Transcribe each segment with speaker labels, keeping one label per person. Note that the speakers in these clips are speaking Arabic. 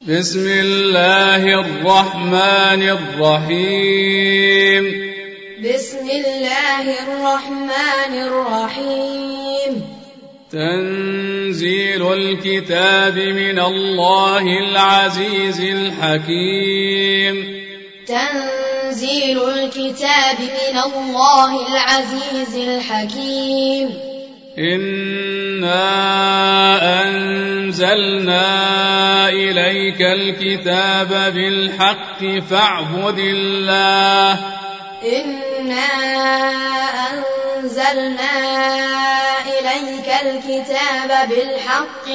Speaker 1: بسم الله الرحمن الرحيم.
Speaker 2: بسم الله الرحمن الرحيم.
Speaker 1: تنزيل الكتاب من الله العزيز الحكيم.
Speaker 2: تنزيل الكتاب من الله العزيز الحكيم.
Speaker 1: إنا أنزلنا إليك الكتاب بالحق فاعبد الله.
Speaker 2: إنا أنزلنا إليك الكتاب بالحق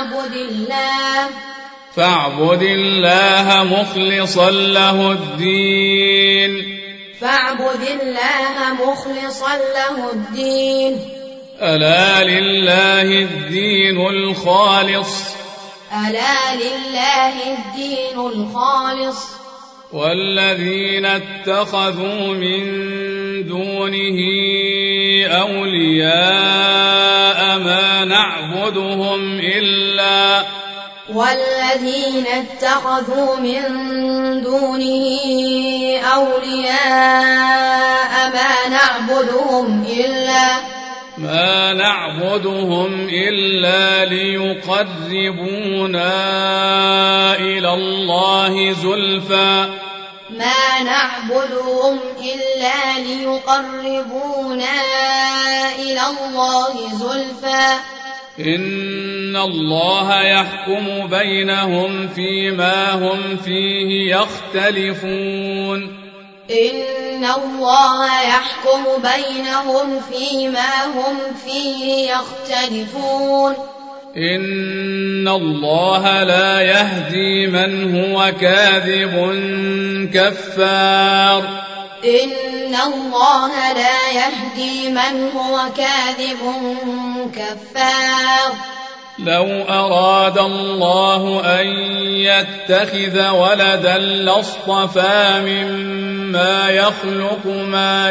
Speaker 2: فاعبد الله مخلصا له الدين. فاعبد الله مخلصا له الدين.
Speaker 1: ألا لله الدين الخالص.
Speaker 2: ألا لله الدين الخالص.
Speaker 1: والذين اتخذوا من دونه أولياء ما نعبدهم إلا
Speaker 2: والذين اتخذوا من دونه أولياء ما نعبدهم إلا ليقربونا إلى الله زلفى. ما نعبدهم إلا ليقربونا إلى الله زلفى. إن الله يحكم بينهم فيما هم فيه يختلفون. إن الله يحكم بينهم فيما هم فيه يختلفون. إن الله لا يهدي من هو كاذب كفار. إن الله لا يهدي من هو كاذب كفار. لو أراد الله أن يتخذ ولدا لاصطفى مما يخلق ما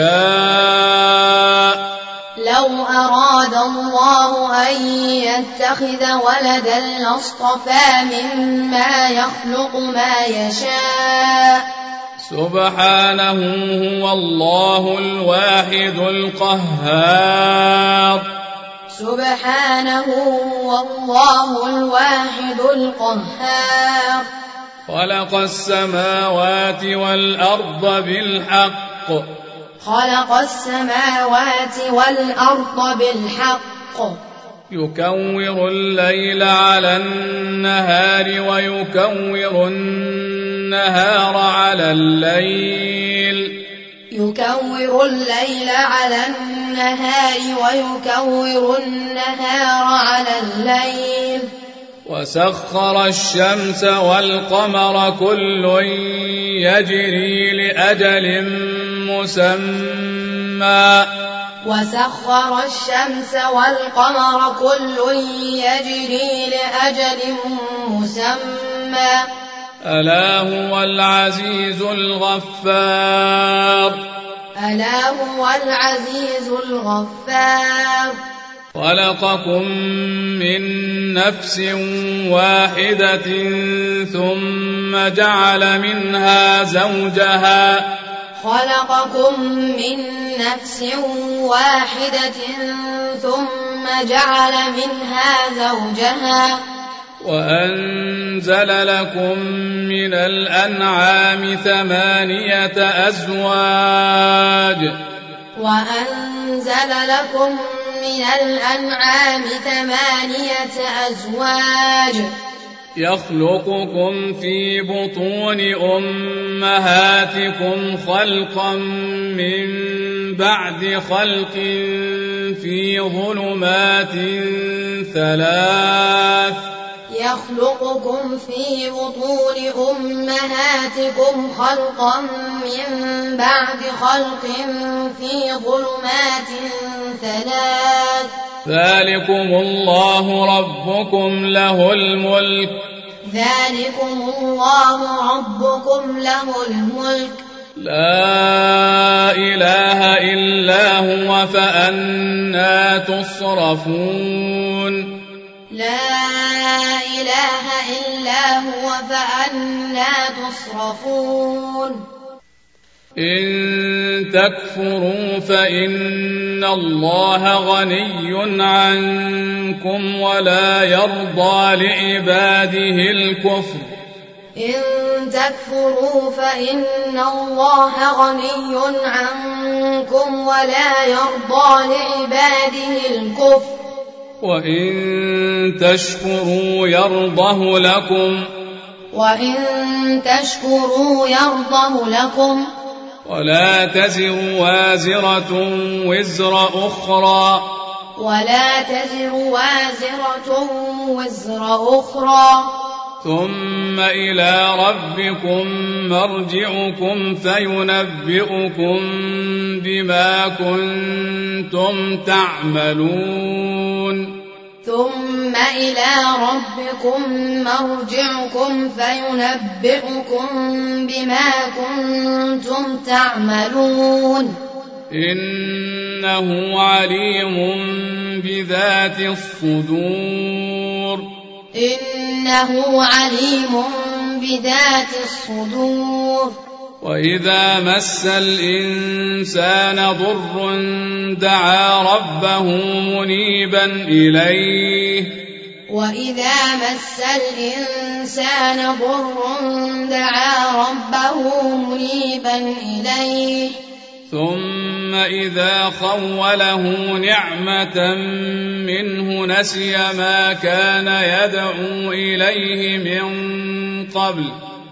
Speaker 2: يشاء. لو أراد الله أن يتخذ ولدا لاصطفى مما يخلق ما يشاء. سبحانه هو الله الواحد القهار. سبحانه هو الله الواحد القهار. خلق السماوات والأرض بالحق. خلق السماوات والأرض بالحق. يكور الليل على النهار ويكور النهار على الليل. يكور الليل على النهار ويكور النهار على الليل. وسخر الشمس والقمر كل يجري لأجل مسمى. وسخر الشمس والقمر كل يجري لأجل مسمى. ألا هو العزيز الغفار. ألا هو العزيز الغفار. خلقكم من نفس واحدة ثم جعل منها زوجها. خلقكم من نفس واحدة ثم جعل منها زوجها. وأنزل لكم من الأنعام 8 أزواج. وأنزل لكم من الأنعام 8 أزواج. يخلقكم في بطون أمهاتكم خلقا من بعد خلق في ظلمات 3. يخلقكم في بطون أمهاتكم خلقا من بعد خلق في ظلمات 3. ذلكم الله ربكم له الملك. ذلكم الله ربكم له الملك. لا إله إلا هو فأنى تصرفون. لا إله إلا هو فأنى تصرفون
Speaker 1: إن تكفروا فإن الله غني عنكم ولا يرضى لعباده الكفر
Speaker 2: إن تكفروا فإن الله غني عنكم ولا يرضى لعباده الكفر
Speaker 1: وإن تشكروا يرضه لكم
Speaker 2: وإن تشكروا يرضه لكم
Speaker 1: ولا تزر وازرة وزر أخرى ثم إلى ربكم مرجعكم فينبئكم بما كنتم تعملون
Speaker 2: ثم إلى ربكم مرجعكم فينبئكم بما كنتم تعملون
Speaker 1: إنه عليم بذات الصدور وإذا مس الإنسان ضر دعا ربه منيبا إليه ثم إذا خوله نعمة منه نسي ما كان يدعو إليه من قبل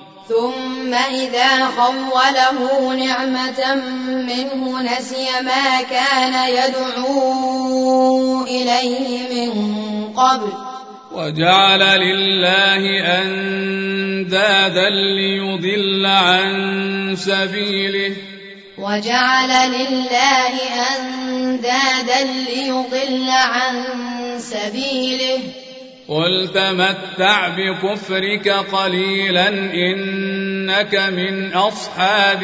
Speaker 1: وجعل لله أندادا ليضل عن سبيله قل تمتع بكفرك قليلا إنك من أصحاب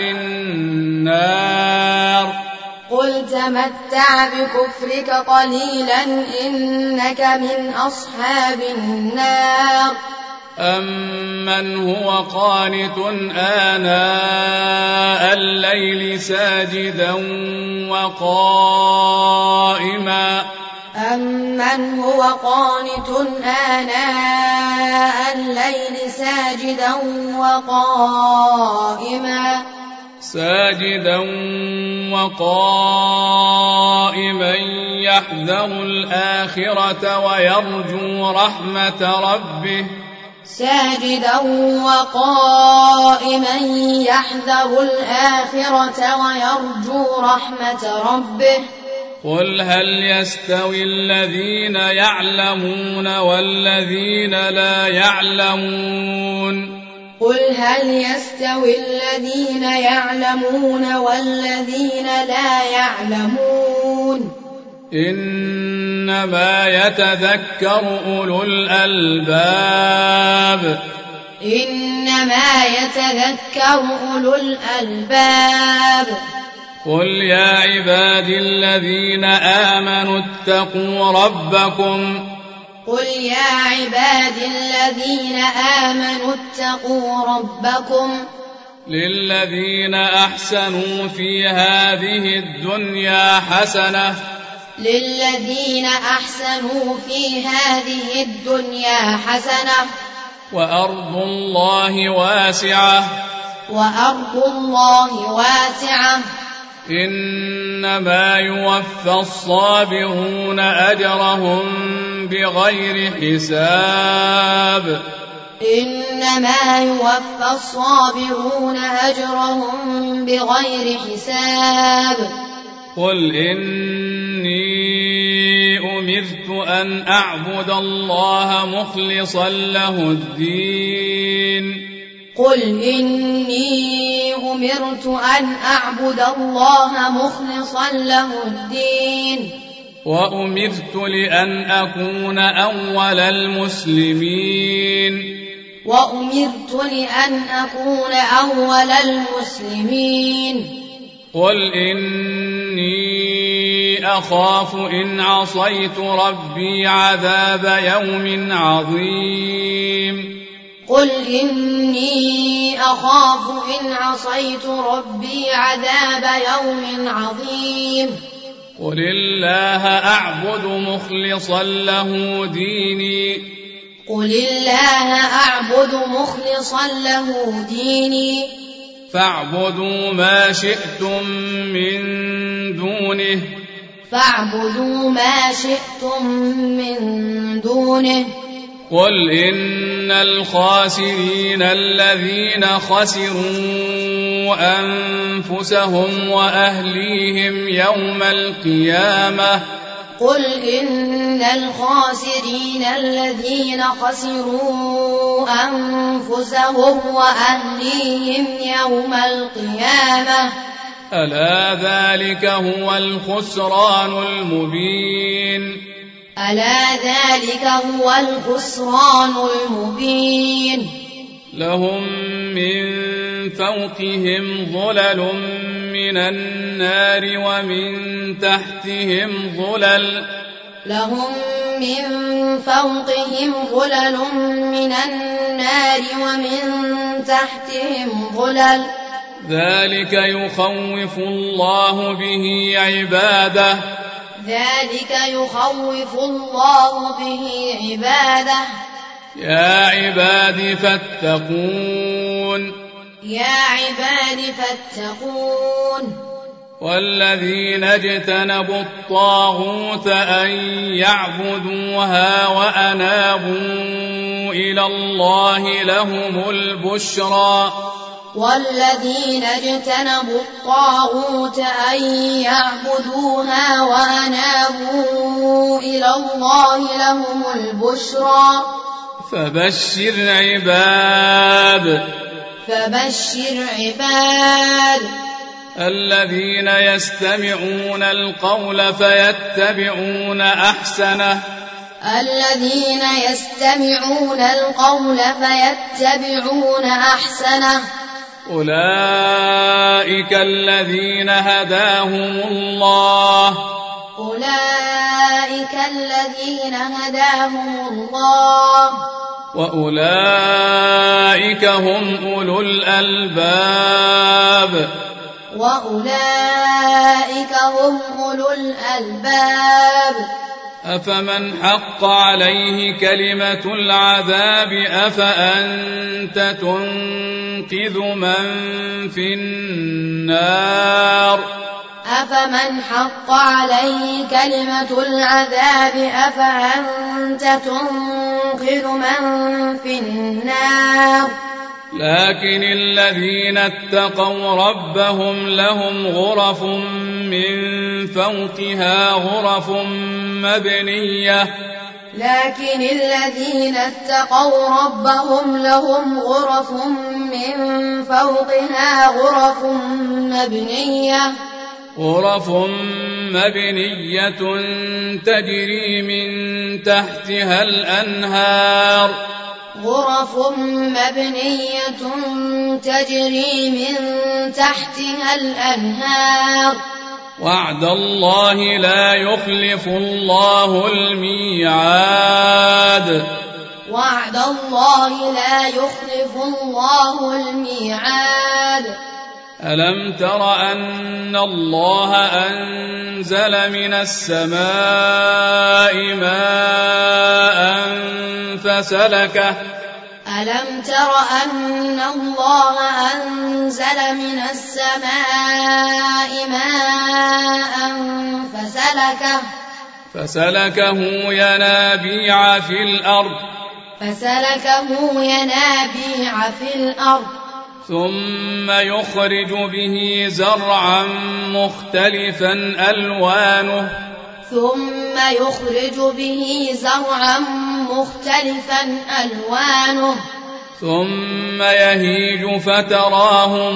Speaker 1: النار أمن هو قانت آناء الليل ساجدا وقائما يحذر الآخرة ويرجو رحمة ربه قل هل يستوي الذين يعلمون والذين لا يعلمون إنما يتذكر أولو الألباب قل يا عبادي الذين آمنوا اتقوا ربكم للذين أحسنوا في هذه الدنيا حسنة وأرض الله واسعة إنما يوفى الصابرون أجرهم بغير حساب قل إني أمرت أن أعبد الله مخلصا له الدين وأمرت لأن أكون أول المسلمين قل إني أخاف إن عصيت ربي عذاب يوم عظيم
Speaker 2: قل إني أخاف إن عصيت ربي عذاب يوم عظيم
Speaker 1: قل الله أعبد مخلصا له ديني
Speaker 2: قل الله أعبد مخلصا له ديني
Speaker 1: فاعبدوا ما شئتم من دونه
Speaker 2: فاعبدوا ما شئتم من دونه
Speaker 1: قل إن الخاسرين الذين خسروا أنفسهم وأهليهم يوم القيامة
Speaker 2: قل إن الخاسرين الذين خسروا أنفسهم وأهليهم يوم القيامة
Speaker 1: ألا ذلك هو الخسران المبين
Speaker 2: ألا ذلك هو الخسران المبين
Speaker 1: لهم من فوقهم ظلل من النار ومن تحتهم ظلل
Speaker 2: لهم من فوقهم ظلل من النار ومن تحتهم ظلل
Speaker 1: ذلك يخوف الله به عباده
Speaker 2: ذلك يخوف الله به عباده
Speaker 1: يا عباد فاتقون
Speaker 2: يا عباد فاتقون
Speaker 1: والذين اجتنبوا الطاغوت أن يعبدوها وأنابوا إلى الله لهم البشرى
Speaker 2: والذين اجتنبوا الطاغوت أن يعبدوها وأنابوا إلى الله لهم البشرى فبشر عباد
Speaker 1: الذين يستمعون القول فيتبعون أحسنه
Speaker 2: الذين يستمعون القول فيتبعون أحسنه
Speaker 1: أولئك الذين هداهم الله
Speaker 2: أولئك الذين هداهم الله
Speaker 1: وأولئك هم أولو الألباب
Speaker 2: وأولئك هم أولو الألباب
Speaker 1: أفمن حق عليه كلمة العذاب أفأنت تنقذ من في النار
Speaker 2: أفمن حق عليه كلمة العذاب أفأنت تنقذ من في النار
Speaker 1: لكن الذين اتقوا ربهم لهم غرف من فوقها غرف مبنية
Speaker 2: لكن الذين اتقوا ربهم لهم غرف من فوقها غرف
Speaker 1: مبنية تجري من تحتها الأنهار
Speaker 2: غرف مبنية تجري من تحتها الأنهار
Speaker 1: وعد الله لا يخلف الله الميعاد
Speaker 2: وعد الله لا يخلف الله الميعاد
Speaker 1: ألم تر أن الله أنزل من السماء ماء فسلكه
Speaker 2: ألم تر أن الله أنزل من السماء ماء
Speaker 1: فسلكه ينابيع في الأرض ثم يخرج به زرعا مختلفا ألوانه ثم يهيج فتراه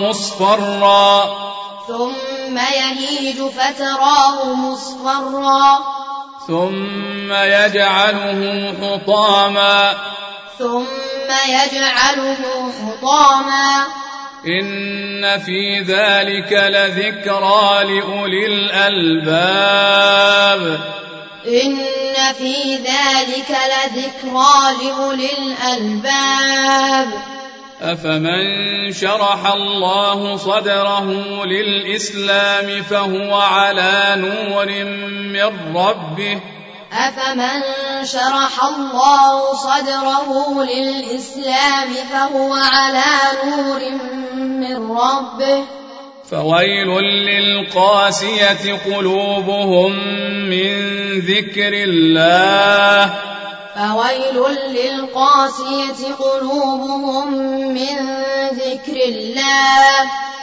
Speaker 1: مصفرا ثم يجعله حطاما إن في ذلك لذكرى لأولي الألباب
Speaker 2: إن في ذلك لذكرى لأولي الألباب
Speaker 1: أفمن شرح الله صدره للإسلام فهو على نور من ربه
Speaker 2: أفمن شرح الله صدره للإسلام فهو على نور من ربه
Speaker 1: فويل للقاسية قلوبهم من ذكر الله
Speaker 2: فويل للقاسية قلوبهم من ذكر الله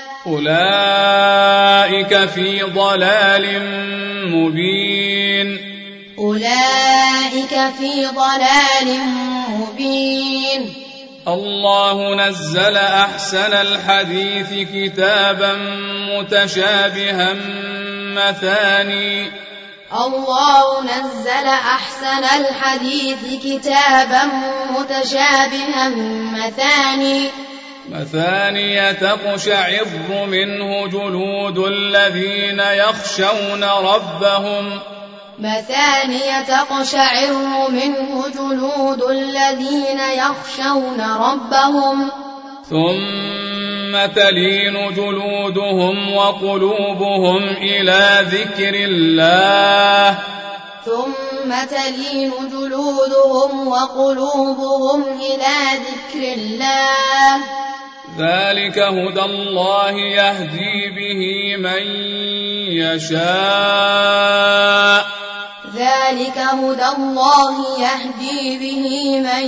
Speaker 1: أولئك في ضلال مبين
Speaker 2: أولئك في ضلال مبين
Speaker 1: الله نزل أحسن الحديث كتابا متشابها مثاني
Speaker 2: الله نزل أحسن الحديث كتابا متشابها مثاني تقشعر منه جلود الذين يخشون ربهم مثانية تقشعر منه جلود الذين يخشون ربهم
Speaker 1: ثم تلين جلودهم وقلوبهم إلى ذكر الله
Speaker 2: ثم تلين جلودهم وقلوبهم إلى ذكر الله
Speaker 1: ذلك هدى الله يهدي به من يشاء
Speaker 2: ذلك هدى الله يهدي به من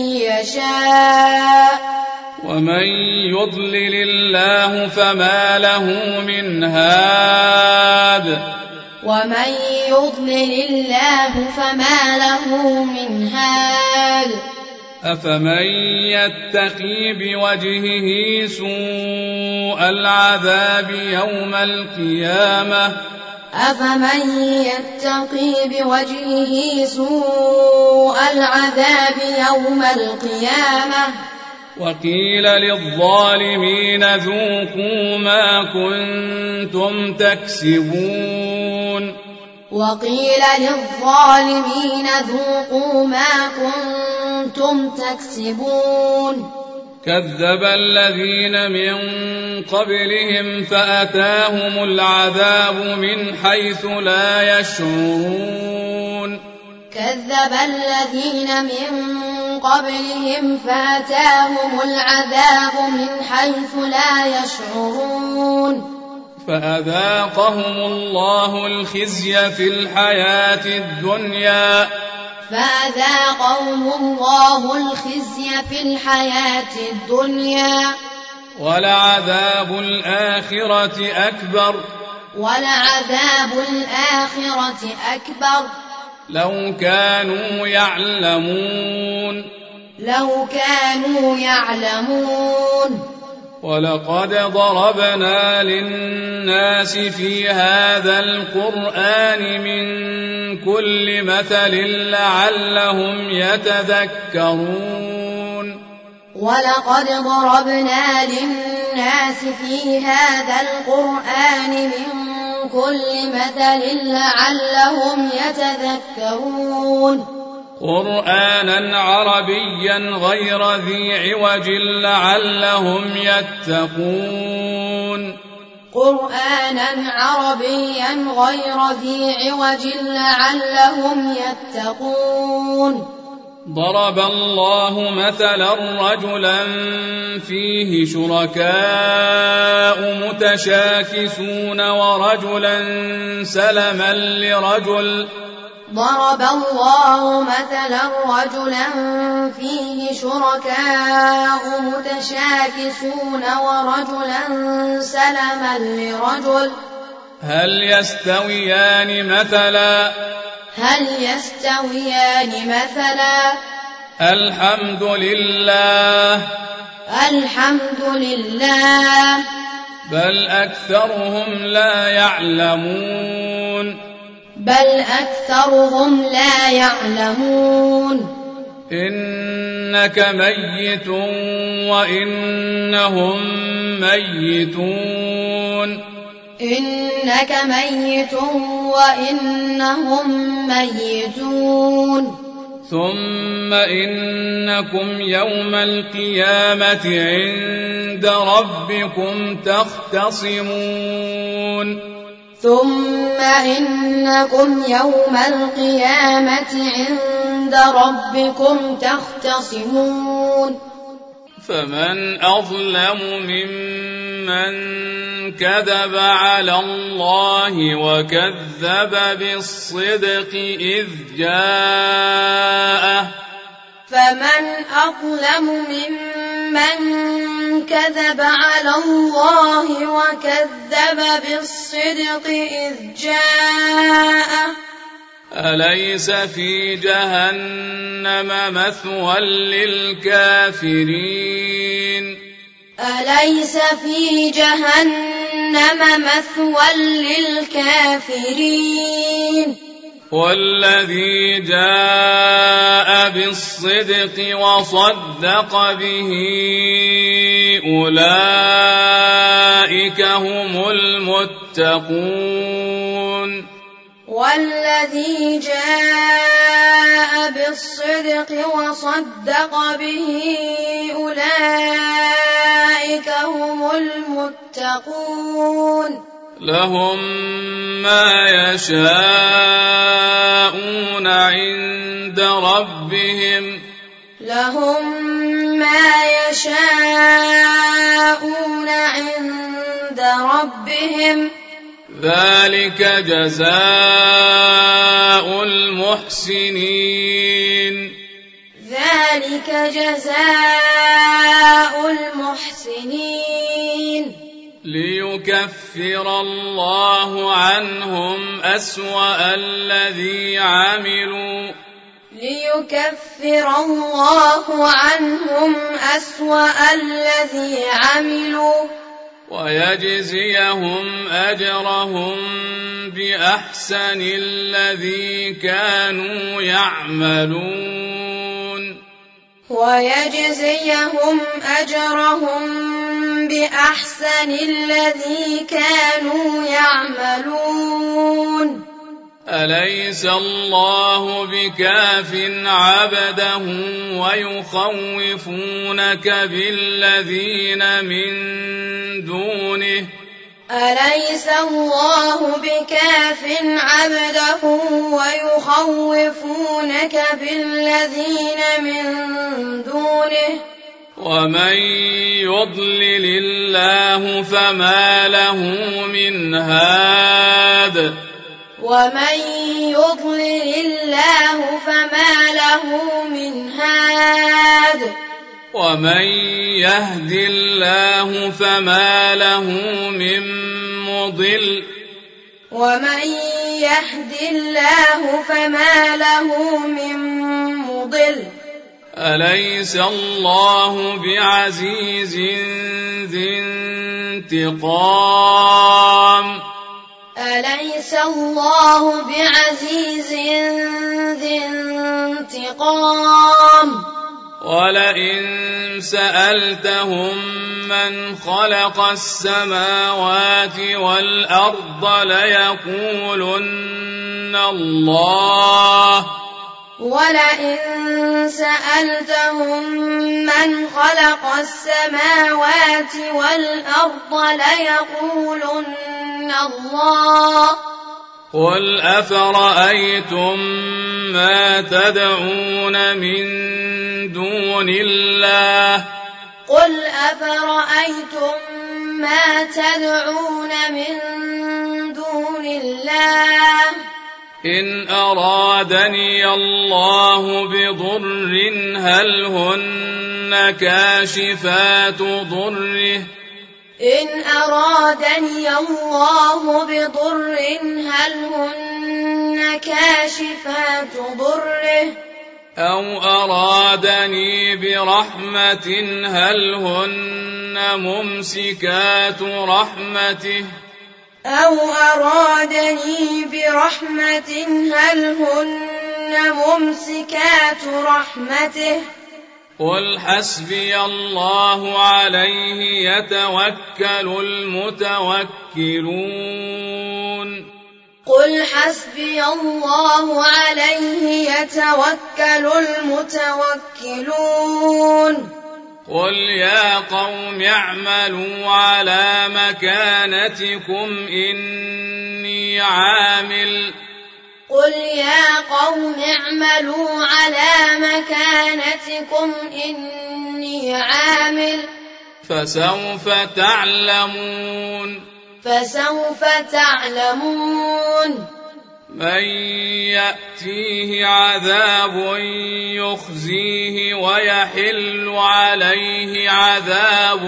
Speaker 2: يشاء
Speaker 1: ومن يضلل الله فما له من هاد
Speaker 2: ومن يضلل الله فما له من هاد
Speaker 1: أفمن يتقي بوجهه سوء العذاب يوم القيامة
Speaker 2: أفمن يتقي بوجهه سوء العذاب يوم القيامة
Speaker 1: وقيل للظالمين ذوقوا ما كنتم تكسبون
Speaker 2: وقيل للظالمين ذوقوا ما كنتم تكسبون
Speaker 1: كذب الذين من قبلهم فأتاهم العذاب من حيث لا يشعرون
Speaker 2: كذب الذين من قبلهم فأتاهم العذاب من حيث لا يشعرون
Speaker 1: فأذاقهم الله الخزي في الحياة الدنيا
Speaker 2: فأذاقهم الله الخزي في الحياة الدنيا
Speaker 1: ولعذاب الآخرة أكبر
Speaker 2: ولعذاب الآخرة أكبر
Speaker 1: لو كانوا يعلمون ولقد ضربنا للناس في هذا القرآن من كل مثل لعلهم يتذكرون
Speaker 2: ولقد ضربنا للناس في هذا القرآن من كل مثل لعلهم يتذكرون
Speaker 1: قرآنا عربيا غير ذي عوج لعلهم يتقون
Speaker 2: قرآنا عربيا غير ذي عوج لعلهم يتقون
Speaker 1: ضرب الله مثلا رجلا فيه شركاء متشاكسون ورجلا سلما لرجل
Speaker 2: ضرب الله مثلا رجلا فيه شركاء متشاكسون ورجلا سلما لرجل
Speaker 1: هل يستويان مثلا الحمد لله بل أكثرهم لا يعلمون إنك ميت وإنهم ميتون
Speaker 2: إنك ميت وإنهم ميتون
Speaker 1: ثم إنكم يوم القيامة عند ربكم تختصمون
Speaker 2: ثم إنكم يوم القيامة عند ربكم تختصمون
Speaker 1: فمن أظلم ممن كذب على الله وكذب بالصدق إذ جاءه
Speaker 2: فمن أظلم ممن كذب على الله وكذب بالصدق إذ جاءه
Speaker 1: أليس في جهنم مثوى للكافرين
Speaker 2: أليس في جهنم مثوى للكافرين
Speaker 1: والذي جاء بالصدق وصدق به أولئك هم المتقون
Speaker 2: والذي جاء بالصدق وصدق به أولئك هم المتقون
Speaker 1: لهم ما يشاءون عند ربهم
Speaker 2: لهم ما يشاءون عند ربهم
Speaker 1: ذلك جزاء المحسنين
Speaker 2: ذلك جزاء المحسنين
Speaker 1: ليكفر الله عنهم أسوأ الذي عملوا
Speaker 2: ليكفر الله عنهم أسوأ الذي عملوا
Speaker 1: ويجزيهم أجرهم بأحسن الذي كانوا يعملون
Speaker 2: ويجزيهم أجرهم بأحسن الذي كانوا يعملون
Speaker 1: أليس الله بكاف عبده ويخوفونك بالذين من دونه
Speaker 2: أليس الله بكاف عبده ويخوفونك بالذين من دونه
Speaker 1: ومن يضلل الله فما له من هاد
Speaker 2: ومن يضلل الله فما له من هاد
Speaker 1: ومن يهد الله فما له من مضل
Speaker 2: ومن يهد الله فما له من مضل
Speaker 1: أليس الله بعزيز ذي انتقام
Speaker 2: أليس الله بعزيز ذي انتقام
Speaker 1: ولئن سألتهم من خلق السماوات والأرض ليقولن الله
Speaker 2: ولئن سألتهم من خلق السماوات والأرض ليقولن الله
Speaker 1: قل أفرأيتم ما تدعون من دون الله
Speaker 2: قل أفرأيتم ما تدعون من دون الله
Speaker 1: إن أرادني الله بضر هل هن كاشفات ضره
Speaker 2: إن أرادني الله بضر هل هن كاشفات ضره
Speaker 1: أو أرادني برحمة هل هن ممسكات رحمته
Speaker 2: أو أرادني برحمة هل هن ممسكات رحمته
Speaker 1: قل حسبي الله عليه يتوكل المتوكلون
Speaker 2: قل حسبي الله عليه يتوكل المتوكلون
Speaker 1: قل يا قوم اعملوا على مكانتكم إني عامل
Speaker 2: قل يا قوم اعملوا على مكانتكم إني عامل
Speaker 1: فسوف تعلمون من يأتيه عذاب يخزيه ويحل عليه عذاب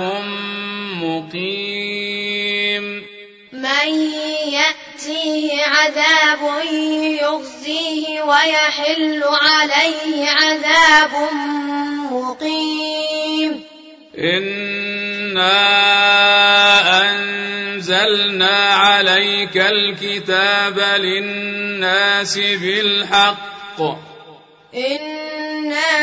Speaker 1: مقيم
Speaker 2: من يأتيه عذاب يخزيه ويحل عليه عذاب مقيم
Speaker 1: إنا أنزلنا عليك الكتاب للناس بالحق
Speaker 2: إنا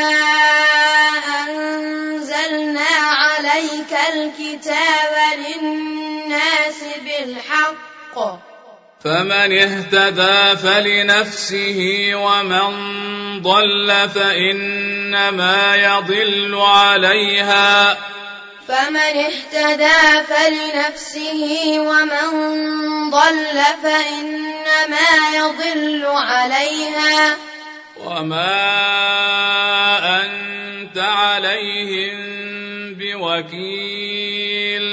Speaker 2: أنزلنا عليك الكتاب للناس بالحق
Speaker 1: فمن اهتدى فلنفسه ومن ضل فإنما يضل عليها
Speaker 2: فمن اهتدى فلنفسه ومن ضل فإنما يضل عليها
Speaker 1: وما أنت عليهم بوكيل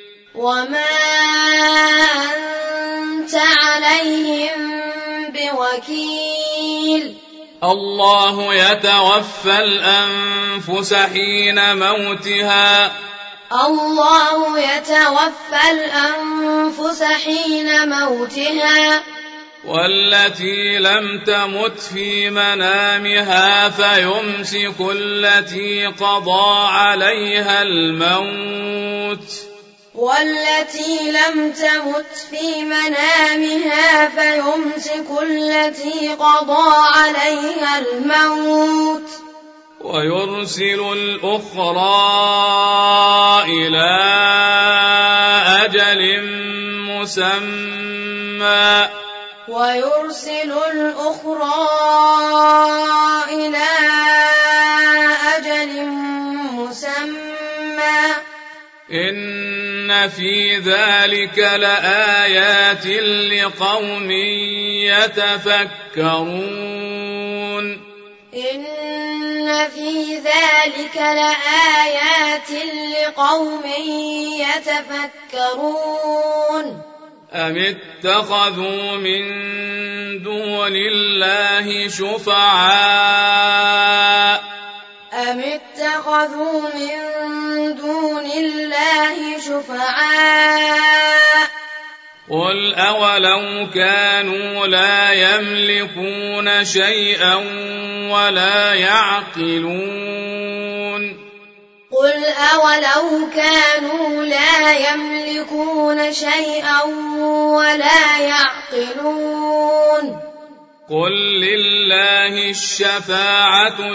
Speaker 1: الله يتوفى الأنفس حين موتها والتي لم تمت في منامها فيمسك التي قضى عليها الموت ويرسل الأخرى إلى أجل مسمى إن في ذلك لآيات لقوم يتفكرون أم اتخذوا من دون الله شفعاء قل أولو كانوا لا يملكون شيئا ولا يعقلون قل لله الشفاعة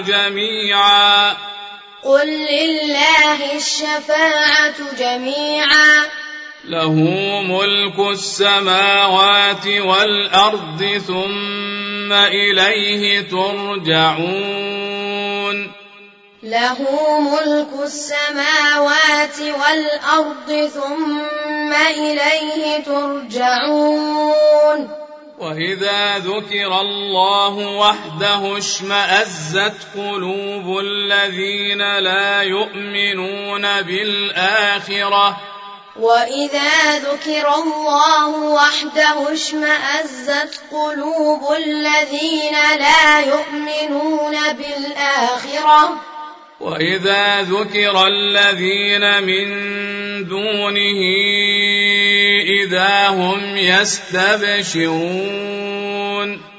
Speaker 1: جميعا له ملك السماوات والأرض ثم إليه ترجعون وإذا ذكر الله وحده اشمأزت قلوب الذين لا يؤمنون بالآخرة وإذا ذكر الذين من دونه إذا هم يستبشرون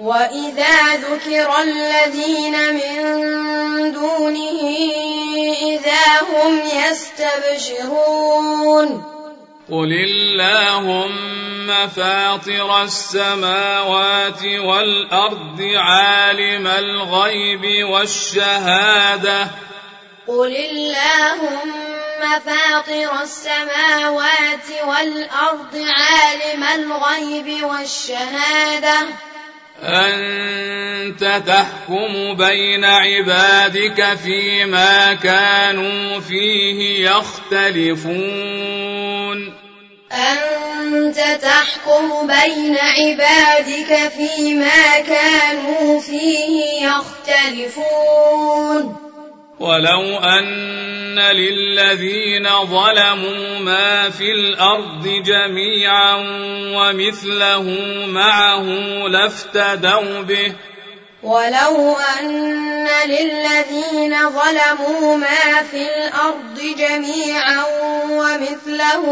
Speaker 1: قل اللهم فاطر السماوات والأرض عالم الغيب والشهادة
Speaker 2: قل اللهم فاطر السماوات والأرض عالم الغيب والشهادة
Speaker 1: أنت تحكم بين عبادك فيما كانوا فيه يختلفون
Speaker 2: أنت تحكم بين عبادك فيما كانوا فيه يختلفون
Speaker 1: ولو أن للذين ظلموا ما في الأرض جميعا ومثله معه لافتدوا به
Speaker 2: ولو أن للذين ظلموا ما في الأرض جميعا ومثله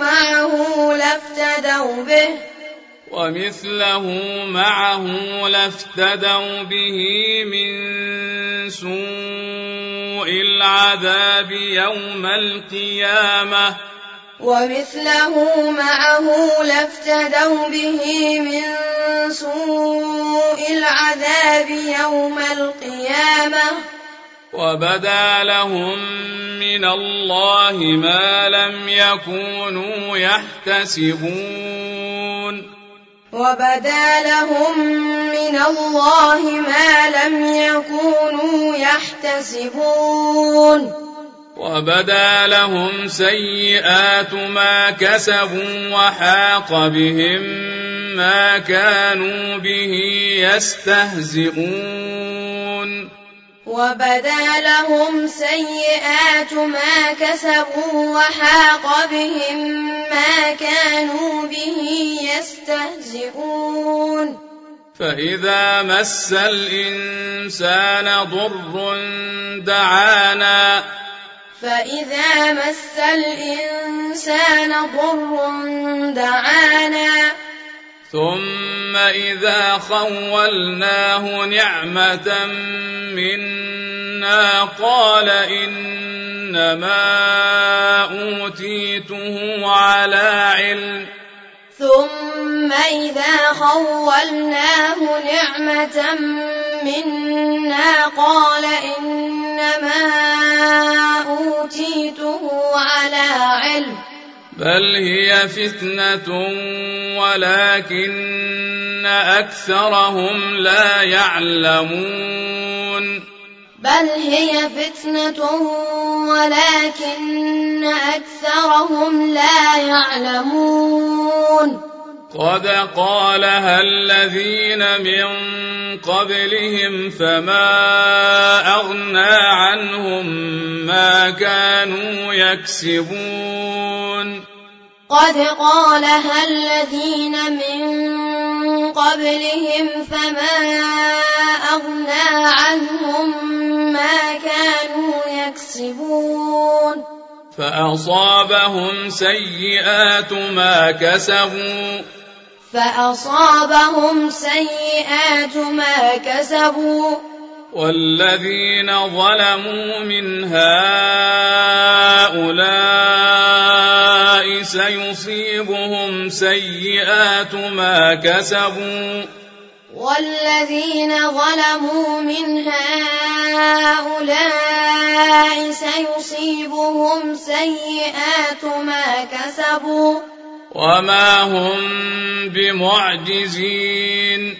Speaker 2: معه لافتدوا به من سوء العذاب يوم القيامة وبدا لهم من الله ما لم يكونوا يحتسبون وبدا لهم سيئات ما كسبوا وحاق بهم ما كانوا به يستهزئون فإذا مس الإنسان ضر دعانا ثم إذا خولناه نعمة منا قال إنما أوتيته على علم بل هي فتنة ولكن أكثرهم لا يعلمون قد قالها الذين من قبلهم فما أغنى عنهم ما كانوا يكسبون فأصابهم سيئات ما كسبوا والذين ظلموا من هؤلاء سيصيبهم سيئات ما كسبوا وما هم بمعجزين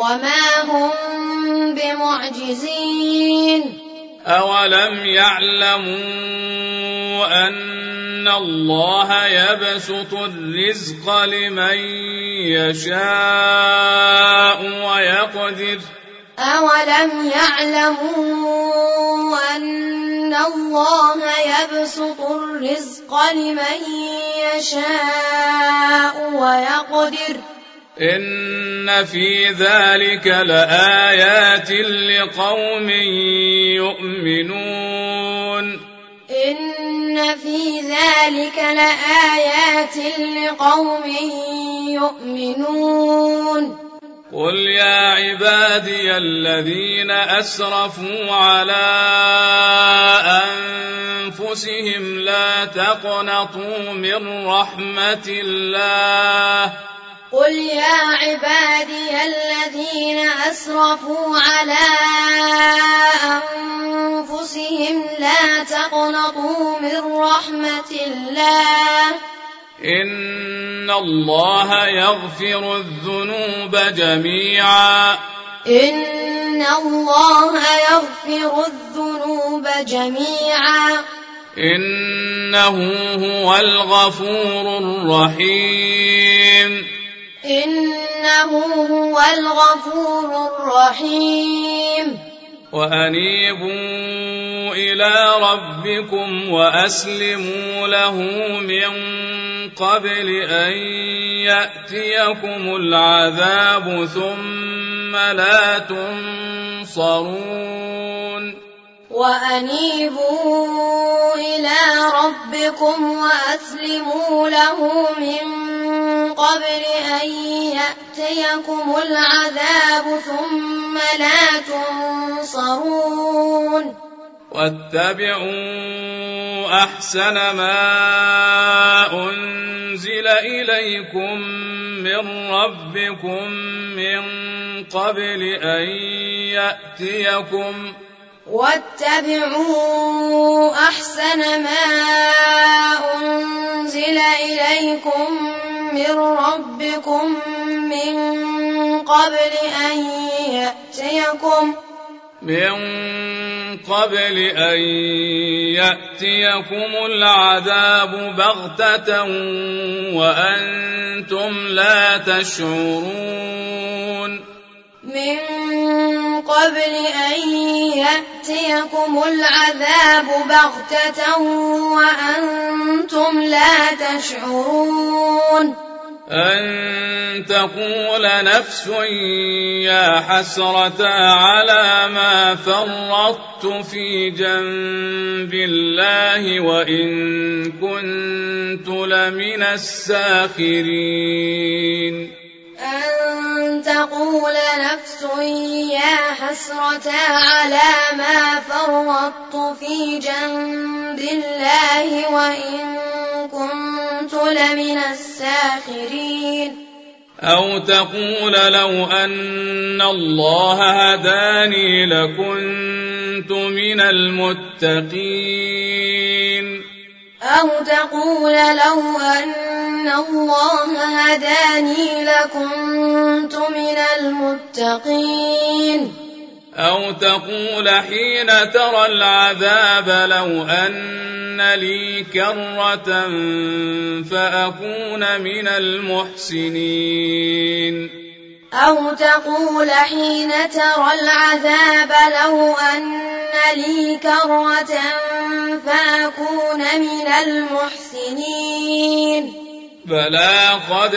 Speaker 2: أولم يعلموا أن الله يبسط الرزق لمن يشاء ويقدر إن في ذلك لآيات لقوم يؤمنون قل يا عبادي الذين أسرفوا على أنفسهم لا تقنطوا من رحمة الله قل يا عبادي الذين أسرفوا على أنفسهم لا تقنطوا من رحمة الله
Speaker 1: إن الله يغفر الذنوب جميعا
Speaker 2: إن الله يغفر الذنوب جميعا
Speaker 1: إنه هو الغفور الرحيم
Speaker 2: إنه هو الغفور الرحيم
Speaker 1: وأنيبوا إلى ربكم وأسلموا له من قبل أن يأتيكم العذاب ثم لا تنصرون
Speaker 2: وأنيبوا إلى ربكم وأسلموا له من قبل أن يأتيكم العذاب ثم لا تنصرون
Speaker 1: واتبعوا أحسن ما أنزل إليكم من ربكم من قبل أن يأتيكم
Speaker 2: واتبعوا أحسن ما أنزل إليكم من ربكم من قبل أن
Speaker 1: يأتيكم العذاب بغتة وأنتم لا تشعرون
Speaker 2: من قبل أن يأتيكم العذاب بغتة وأنتم لا تشعرون
Speaker 1: أن تقول نفس يا حسرة على ما فرطت في جنب الله وإن كنت لمن الساخرين
Speaker 2: أن تقول نفس يا حسرة على ما فرطت في جنب الله وإن كنت لمن الساخرين
Speaker 1: أو تقول لو أن الله هداني لكنت من المتقين
Speaker 2: أو تقول لو أن الله هداني لكنت من المتقين
Speaker 1: أو تقول حين ترى العذاب لو أن لي كرة فأكون من المحسنين
Speaker 2: أو تقول حين ترى العذاب لو أن لي كرة فأكون من المحسنين
Speaker 1: بلى قد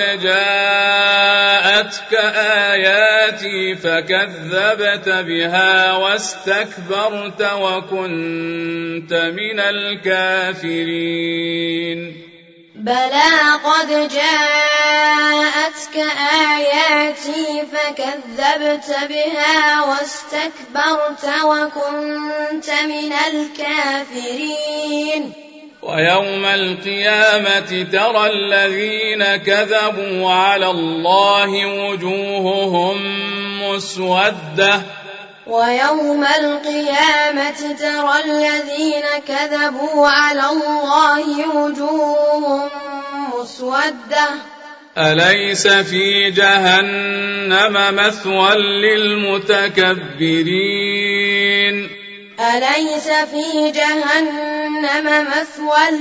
Speaker 1: جاءتك آياتي فكذبت بها واستكبرت وكنت من الكافرين
Speaker 2: بلى قد جاءتك آياتي فكذبت بها واستكبرت وكنت من الكافرين
Speaker 1: ويوم القيامة ترى الذين كذبوا على الله وجوههم مسودة
Speaker 2: ويوم القيامة ترى الذين كذبوا على الله وجوههم مسودة
Speaker 1: أليس في جهنم مثوى للمتكبرين
Speaker 2: أليس في جهنم مثوى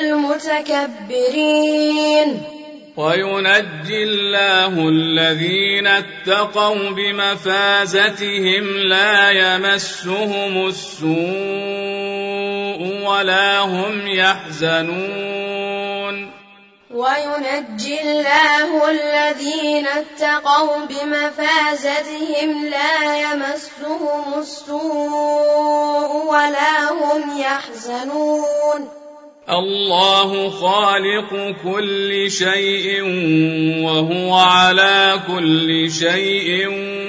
Speaker 2: للمتكبرين
Speaker 1: وينجي الله الذين اتقوا بمفازتهم لا يمسهم السوء ولا هم يحزنون
Speaker 2: وينجي الله الذين اتقوا بمفازتهم لا يمسهم السوء ولا هم يحزنون
Speaker 1: الله خالق كل شيء وهو على كل شيء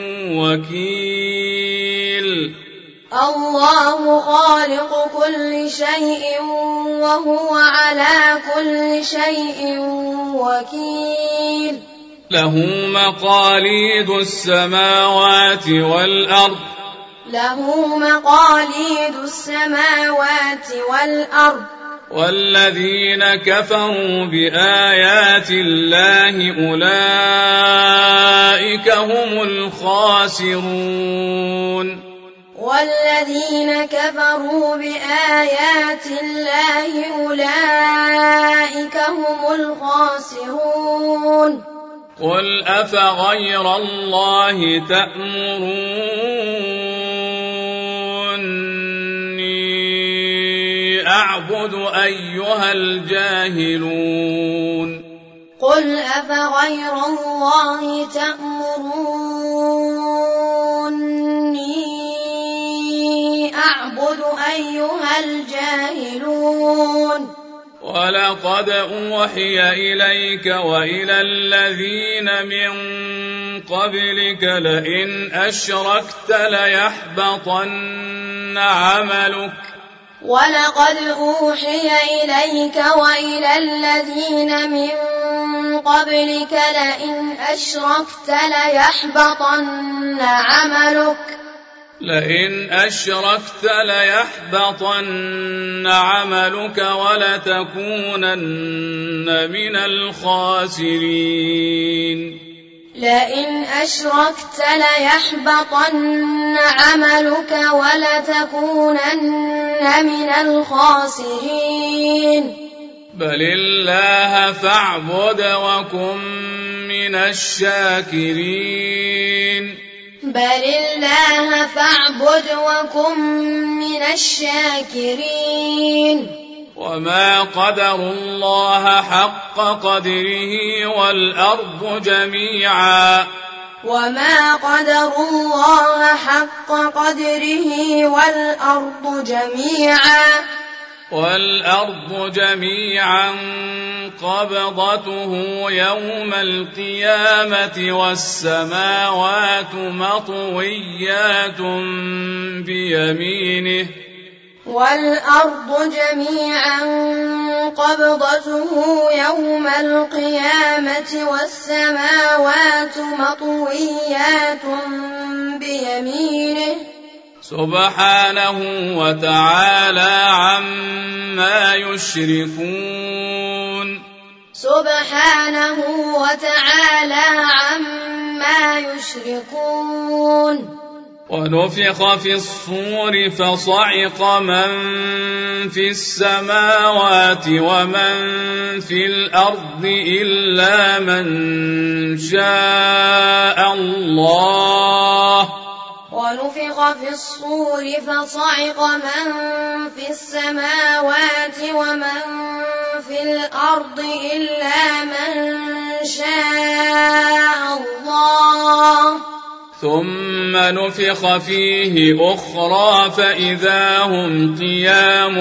Speaker 1: وكيل
Speaker 2: الله خالق كل شيء وهو على كل شيء وكيل
Speaker 1: له مقاليد السماوات والأرض
Speaker 2: له مقاليد السماوات والأرض
Speaker 1: والذين كفروا بآيات الله أولئك هم الخاسرون
Speaker 2: والذين كفروا بآيات الله أولئك هم الخاسرون
Speaker 1: قل أفغير الله تأمروني أعبد أيها الجاهلون
Speaker 2: قل أفغير الله تأمروني أعبد أيها الجاهلون
Speaker 1: ولقد أوحي إليك وإلى الذين من قبلك لئن أشركت ليحبطن عملك
Speaker 2: ولقد أوحي إليك وإلى الذين من قبلك لئن أشركت ليحبطن
Speaker 1: عملك ولتكونن من الخاسرين
Speaker 2: لئن أشركت ليحبطن عملك ولتكونن من الخاسرين
Speaker 1: بل الله فاعبد وكن من الشاكرين
Speaker 2: بل الله فاعبد وكن من الشاكرين
Speaker 1: وما قدروا الله حق قدره والأرض جميعا قبضته يوم القيامة والسماوات مطويات بيمينه سبحانه وتعالى عما يشركون ونفخ في الصور فصعق من في السماوات ومن في الأرض إلا من شاء الله
Speaker 2: ونفخ في الصور فصعق من في السماوات ومن في الأرض إلا من شاء الله
Speaker 1: ثم نفخ فيه أخرى فإذا هم قيام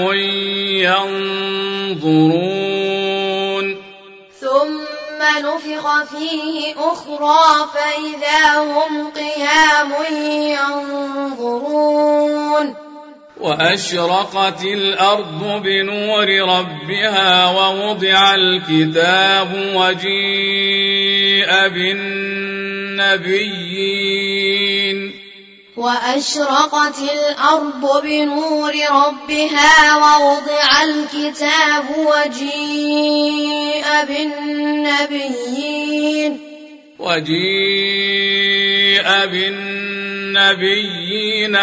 Speaker 1: ينظرون وأشرقت الأرض بنور ربها ووضع الكتاب وجيء بالنبيين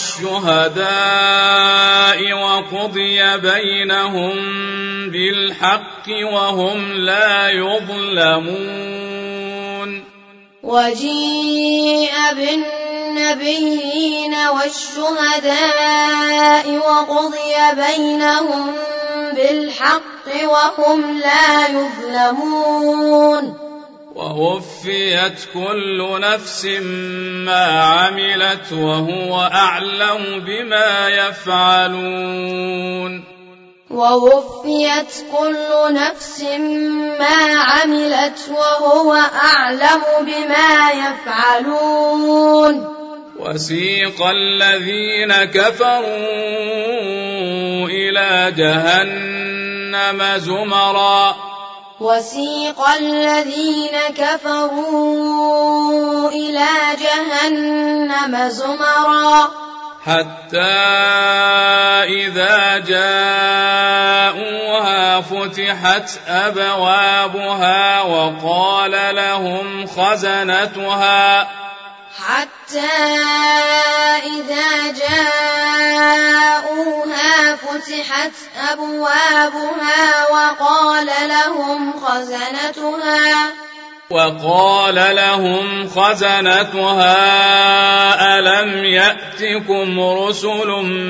Speaker 1: والشهداء وقضي بينهم بالحق وهم لا يظلمون
Speaker 2: وجيء بالنبيين والشهداء وقضي بينهم بالحق وهم لا يظلمون
Speaker 1: ووفيت كل نفس ما عملت وهو أعلم بما يفعلون وسيق الذين كفروا إلى جهنم زمرا
Speaker 2: وسيق الذين كفروا إلى جهنم زمرا
Speaker 1: حتى إذا جاءوها فتحت أبوابها وقال لهم خزنتها وقال لهم خزنتها ألم يأتكم رسل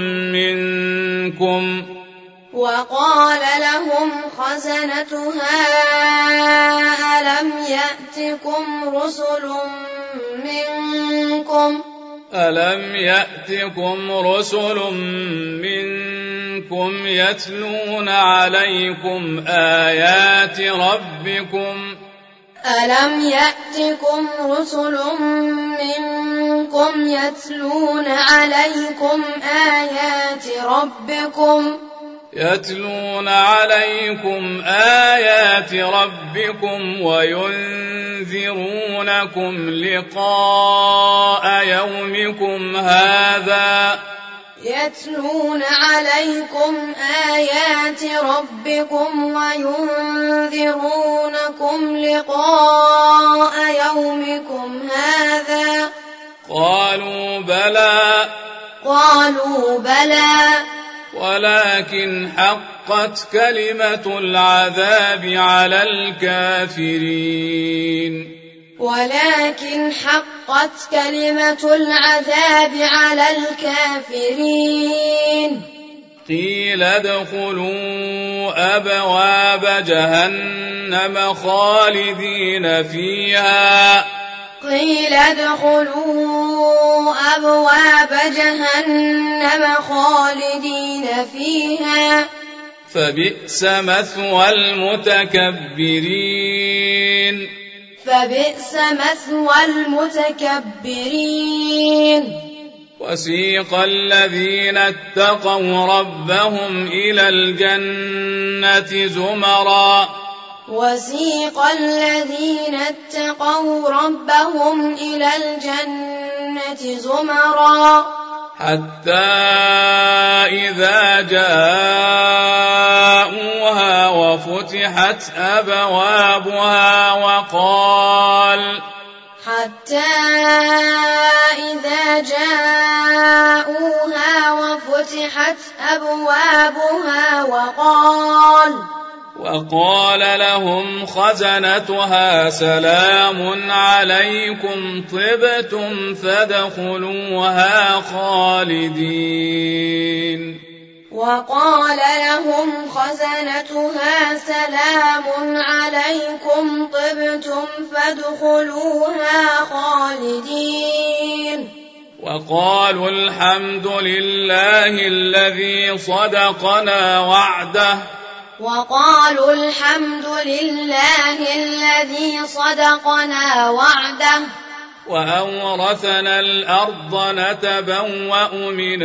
Speaker 1: منكم يتلون عليكم آيات ربكم وينذرونكم لقاء يومكم هذا قالوا بلى ولكن حقت كلمة العذاب على الكافرين قيل ادخلوا أبواب جهنم خالدين فيها فبئس مثوى المتكبرين وسيق الذين اتقوا ربهم إلى الجنة زمرا حتى إذا جاءوها وفتحت أبوابها وقال لهم خزنتها سلام عليكم طبتم فادخلوها خالدين وقالوا الحمد لله الذي صدقنا وعده وأورثنا الأرض نتبوأ من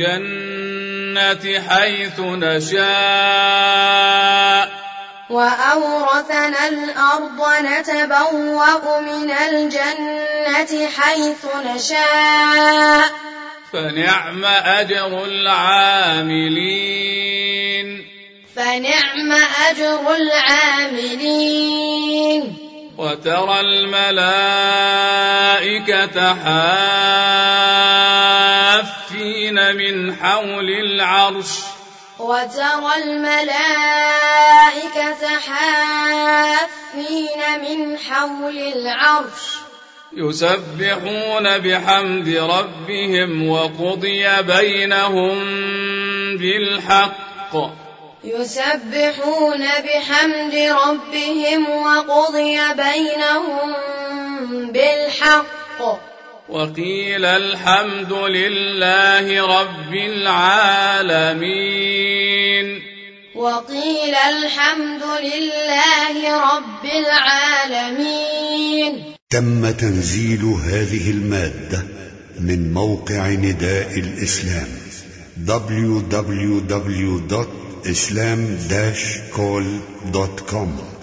Speaker 1: الجنة حيث نشاء فنعم أجر العاملين وترى الملائكة حافين من حول العرش يسبحون بحمد ربهم وقضي بينهم بالحق وقيل الحمد لله رب العالمين
Speaker 3: تم تنزيل هذه المادة من موقع نداء الإسلام www.islam-call.com